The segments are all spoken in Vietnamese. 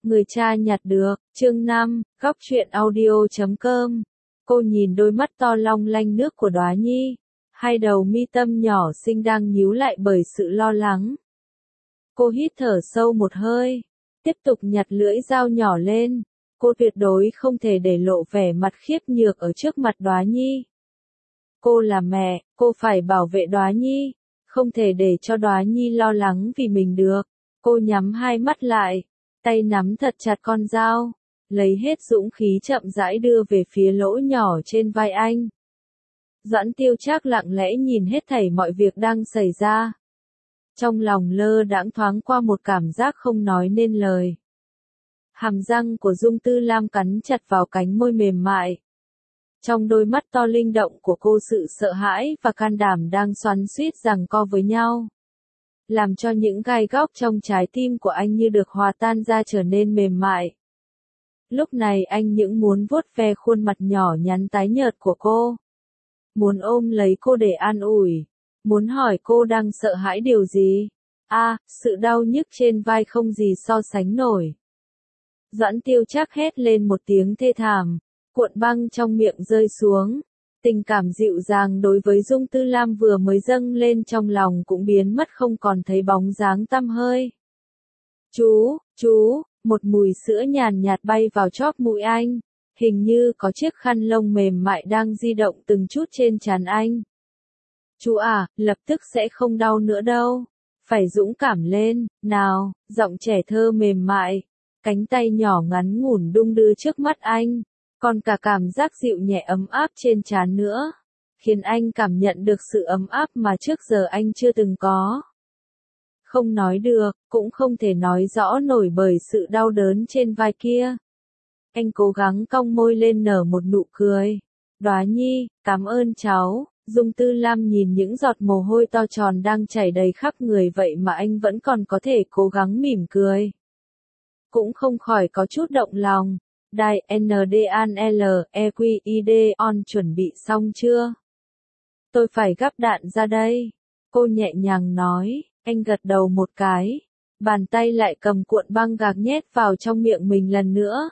Người cha nhặt được, chương 5, góc truyện audio.com. Cô nhìn đôi mắt to long lanh nước của Đóa Nhi, hai đầu mi tâm nhỏ xinh đang nhíu lại bởi sự lo lắng. Cô hít thở sâu một hơi, tiếp tục nhặt lưỡi dao nhỏ lên. Cô tuyệt đối không thể để lộ vẻ mặt khiếp nhược ở trước mặt Đóa Nhi. Cô là mẹ, cô phải bảo vệ Đóa Nhi, không thể để cho Đóa Nhi lo lắng vì mình được. Cô nhắm hai mắt lại, tay nắm thật chặt con dao, lấy hết dũng khí chậm rãi đưa về phía lỗ nhỏ trên vai anh. Doãn Tiêu Trác lặng lẽ nhìn hết thảy mọi việc đang xảy ra. Trong lòng lơ đãng thoáng qua một cảm giác không nói nên lời. Hàm răng của Dung Tư Lam cắn chặt vào cánh môi mềm mại. Trong đôi mắt to linh động của cô, sự sợ hãi và can đảm đang xoắn xuýt giằng co với nhau, làm cho những gai góc trong trái tim của anh như được hòa tan ra trở nên mềm mại. Lúc này anh những muốn vuốt ve khuôn mặt nhỏ nhắn tái nhợt của cô, muốn ôm lấy cô để an ủi, muốn hỏi cô đang sợ hãi điều gì. Sự đau nhức trên vai không gì so sánh nổi. Doãn Tiêu Trác hét lên một tiếng thê thảm, cuộn băng trong miệng rơi xuống. Tình cảm dịu dàng đối với Dung Tư Lam vừa mới dâng lên trong lòng cũng biến mất không còn thấy bóng dáng tăm hơi. Chú, một mùi sữa nhàn nhạt bay vào chóp mũi anh, hình như có chiếc khăn lông mềm mại đang di động từng chút trên trán anh. Chú à, lập tức sẽ không đau nữa đâu, phải dũng cảm lên, nào, giọng trẻ thơ mềm mại, cánh tay nhỏ ngắn ngủn đung đưa trước mắt anh. Còn cả cảm giác dịu nhẹ ấm áp trên trán nữa, khiến anh cảm nhận được sự ấm áp mà trước giờ anh chưa từng có. Không nói được, cũng không thể nói rõ nổi bởi sự đau đớn trên vai kia. Anh cố gắng cong môi lên nở một nụ cười. Đóa Nhi, cảm ơn cháu. Dung Tư Lam nhìn những giọt mồ hôi to tròn đang chảy đầy khắp người vậy mà anh vẫn còn có thể cố gắng mỉm cười. Cũng không khỏi có chút động lòng. Đài NDANLEQID on chuẩn bị xong chưa? Tôi phải gắp đạn ra đây. Cô nhẹ nhàng nói, anh gật đầu một cái. Bàn tay lại cầm cuộn băng gạc nhét vào trong miệng mình lần nữa.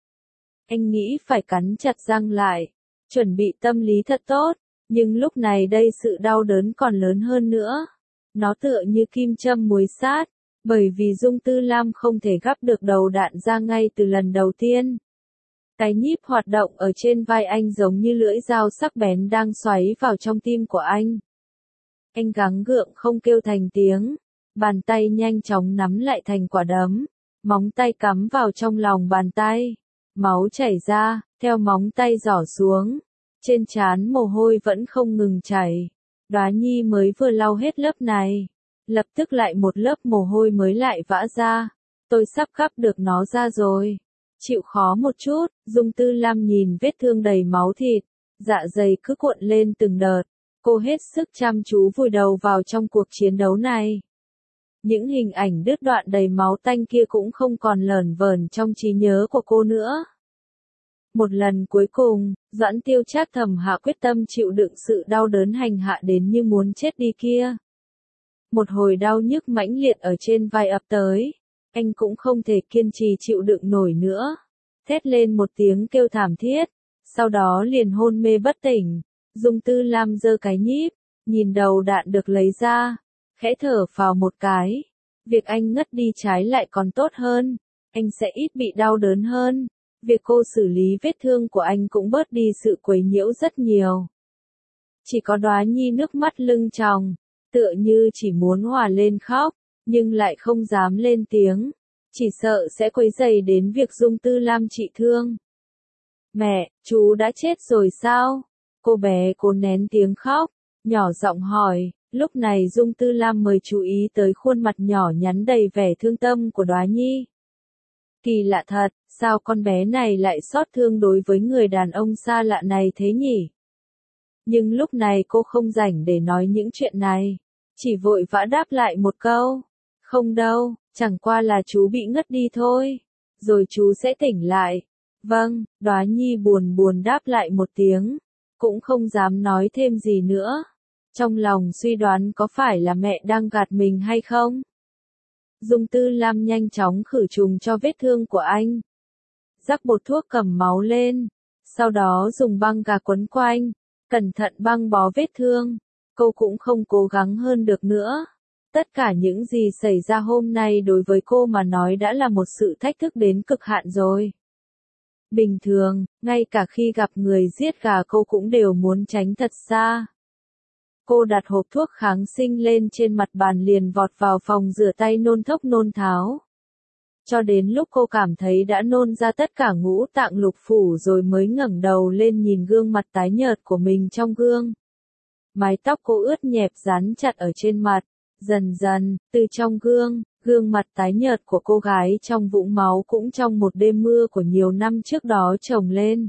Anh nghĩ phải cắn chặt răng lại, chuẩn bị tâm lý thật tốt. Nhưng lúc này đây sự đau đớn còn lớn hơn nữa. Nó tựa như kim châm muối sát, bởi vì Dung Tư Lam không thể gắp được đầu đạn ra ngay từ lần đầu tiên. Cái nhíp hoạt động ở trên vai anh giống như lưỡi dao sắc bén đang xoáy vào trong tim của anh. Anh gắng gượng không kêu thành tiếng, bàn tay nhanh chóng nắm lại thành quả đấm, móng tay cắm vào trong lòng bàn tay, máu chảy ra, theo móng tay giỏ xuống, trên trán mồ hôi vẫn không ngừng chảy. Đóa Nhi mới vừa lau hết lớp này, lập tức lại một lớp mồ hôi mới lại vã ra. Tôi sắp gắp được nó ra rồi. Chịu khó một chút. Dung Tư Lam nhìn vết thương đầy máu thịt, dạ dày cứ cuộn lên từng đợt. Cô hết sức chăm chú vùi đầu vào trong cuộc chiến đấu này. Những hình ảnh đứt đoạn đầy máu tanh kia cũng không còn lởn vởn trong trí nhớ của cô nữa. Một lần cuối cùng, Doãn Tiêu Trác thầm hạ quyết tâm chịu đựng sự đau đớn hành hạ đến như muốn chết đi kia. Một hồi đau nhức mãnh liệt ở trên vai ập tới. Anh cũng không thể kiên trì chịu đựng nổi nữa. Thét lên một tiếng kêu thảm thiết, sau đó liền hôn mê bất tỉnh. Dung Tư Lam giơ cái nhíp, nhìn đầu đạn được lấy ra, khẽ thở phào một cái. Việc anh ngất đi trái lại còn tốt hơn, anh sẽ ít bị đau đớn hơn. Việc cô xử lý vết thương của anh cũng bớt đi sự quấy nhiễu rất nhiều. Chỉ có Đóa Nhi nước mắt lưng tròng, tựa như chỉ muốn hòa lên khóc, nhưng lại không dám lên tiếng, chỉ sợ sẽ quấy rầy đến việc Dung Tư Lam trị thương. Mẹ, chú đã chết rồi sao? Cô bé cố nén tiếng khóc, nhỏ giọng hỏi. Lúc này Dung Tư Lam mới chú ý tới khuôn mặt nhỏ nhắn đầy vẻ thương tâm của Đóa Nhi. Kỳ lạ thật, sao con bé này lại xót thương đối với người đàn ông xa lạ này thế nhỉ? Nhưng lúc này cô không rảnh để nói những chuyện này, chỉ vội vã đáp lại một câu. Không đâu, chẳng qua là chú bị ngất đi thôi, rồi chú sẽ tỉnh lại. Vâng, Đóa Nhi buồn buồn đáp lại một tiếng, cũng không dám nói thêm gì nữa. Trong lòng suy đoán có phải là mẹ đang gạt mình hay không? Dung Tư Lam nhanh chóng khử trùng cho vết thương của anh. Rắc bột thuốc cầm máu lên. Sau đó dùng băng gạc quấn quanh. Cẩn thận băng bó vết thương. Cô cũng không cố gắng hơn được nữa. Tất cả những gì xảy ra hôm nay đối với cô mà nói đã là một sự thách thức đến cực hạn rồi. Bình thường, ngay cả khi gặp người giết gà cô cũng đều muốn tránh thật xa. Cô đặt hộp thuốc kháng sinh lên trên mặt bàn liền vọt vào phòng rửa tay nôn thốc nôn tháo. Cho đến lúc cô cảm thấy đã nôn ra tất cả ngũ tạng lục phủ rồi mới ngẩng đầu lên nhìn gương mặt tái nhợt của mình trong gương. Mái tóc cô ướt nhẹp dán chặt ở trên mặt. Dần dần, từ trong gương mặt tái nhợt của cô gái trong vũng máu cũng trong một đêm mưa của nhiều năm trước đó chồng lên.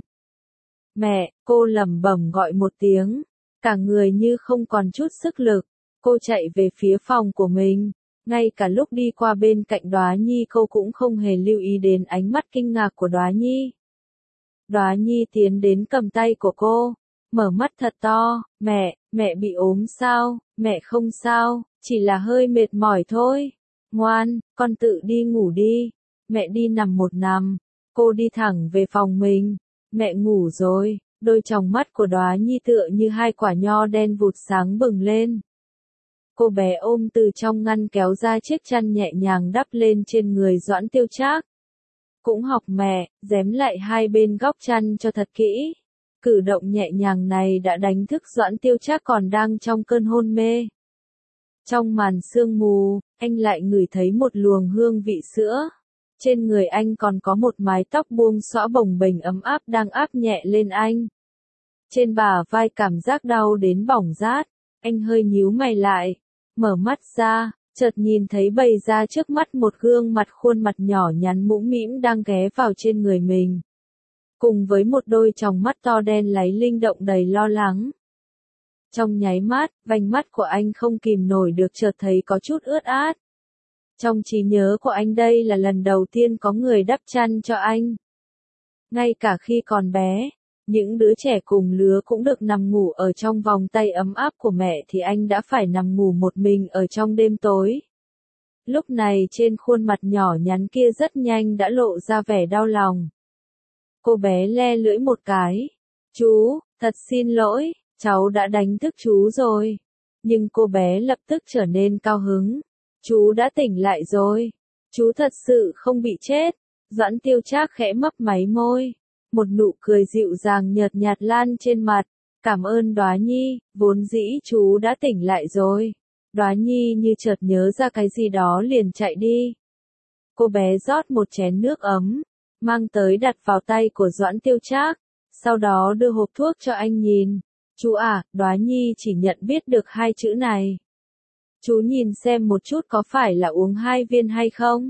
Mẹ, cô lẩm bẩm gọi một tiếng, cả người như không còn chút sức lực, cô chạy về phía phòng của mình, ngay cả lúc đi qua bên cạnh Đóa Nhi cô cũng không hề lưu ý đến ánh mắt kinh ngạc của Đóa Nhi. Đóa Nhi tiến đến cầm tay của cô, mở mắt thật to, mẹ bị ốm sao, mẹ không sao. Chỉ là hơi mệt mỏi thôi. Ngoan, con tự đi ngủ đi. Mẹ đi nằm một nằm. Cô đi thẳng về phòng mình. Mẹ ngủ rồi. Đôi tròng mắt của Đóa Nhi tựa như hai quả nho đen vụt sáng bừng lên. Cô bé ôm từ trong ngăn kéo ra chiếc chăn nhẹ nhàng đắp lên trên người Doãn Tiêu Trác. Cũng học mẹ, dém lại hai bên góc chăn cho thật kỹ. Cử động nhẹ nhàng này đã đánh thức Doãn Tiêu Trác còn đang trong cơn hôn mê. Trong màn sương mù, anh lại ngửi thấy một luồng hương vị sữa. Trên người anh còn có một mái tóc buông xõa bồng bềnh ấm áp đang áp nhẹ lên anh. Trên bả vai cảm giác đau đến bỏng rát, anh hơi nhíu mày lại, mở mắt ra, chợt nhìn thấy bày ra trước mắt một gương mặt khuôn mặt nhỏ nhắn mũm mĩm đang ghé vào trên người mình. Cùng với một đôi tròng mắt to đen láy linh động đầy lo lắng. Trong nháy mắt, vành mắt của anh không kìm nổi được chợt thấy có chút ướt át. Trong trí nhớ của anh đây là lần đầu tiên có người đắp chăn cho anh. Ngay cả khi còn bé, những đứa trẻ cùng lứa cũng được nằm ngủ ở trong vòng tay ấm áp của mẹ thì anh đã phải nằm ngủ một mình ở trong đêm tối. Lúc này trên khuôn mặt nhỏ nhắn kia rất nhanh đã lộ ra vẻ đau lòng. Cô bé le lưỡi một cái. Chú, thật xin lỗi. Cháu đã đánh thức chú rồi. Nhưng cô bé lập tức trở nên cao hứng. Chú đã tỉnh lại rồi. Chú thật sự không bị chết. Doãn Tiêu Trác khẽ mấp máy môi. Một nụ cười dịu dàng nhợt nhạt lan trên mặt. Cảm ơn Đóa Nhi, vốn dĩ chú đã tỉnh lại rồi. Đóa Nhi như chợt nhớ ra cái gì đó liền chạy đi. Cô bé rót một chén nước ấm, mang tới đặt vào tay của Doãn Tiêu Trác. Sau đó đưa hộp thuốc cho anh nhìn. Chú à, Đóa Nhi chỉ nhận biết được hai chữ này. Chú nhìn xem một chút có phải là uống 2 viên hay không?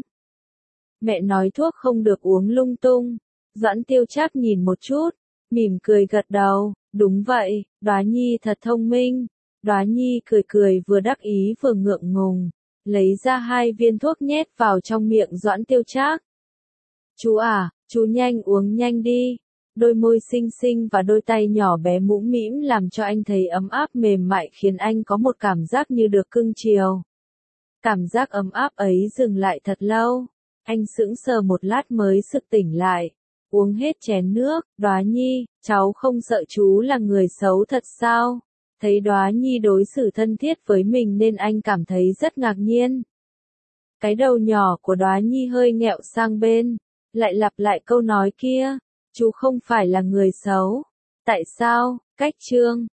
Mẹ nói thuốc không được uống lung tung. Doãn Tiêu Trác nhìn một chút, mỉm cười gật đầu, đúng vậy, Đóa Nhi thật thông minh. Đóa Nhi cười cười vừa đắc ý vừa ngượng ngùng, lấy ra 2 viên thuốc nhét vào trong miệng Doãn Tiêu Trác. Chú à, chú nhanh uống nhanh đi. Đôi môi xinh xinh và đôi tay nhỏ bé mũm mĩm làm cho anh thấy ấm áp mềm mại khiến anh có một cảm giác như được cưng chiều. Cảm giác ấm áp ấy dừng lại thật lâu. Anh sững sờ một lát mới sực tỉnh lại. Uống hết chén nước. Đóa Nhi, cháu không sợ chú là người xấu thật sao? Thấy Đóa Nhi đối xử thân thiết với mình nên anh cảm thấy rất ngạc nhiên. Cái đầu nhỏ của Đóa Nhi hơi nghẹo sang bên, lại lặp lại câu nói kia. Chú không phải là người xấu. Tại sao? Cách chương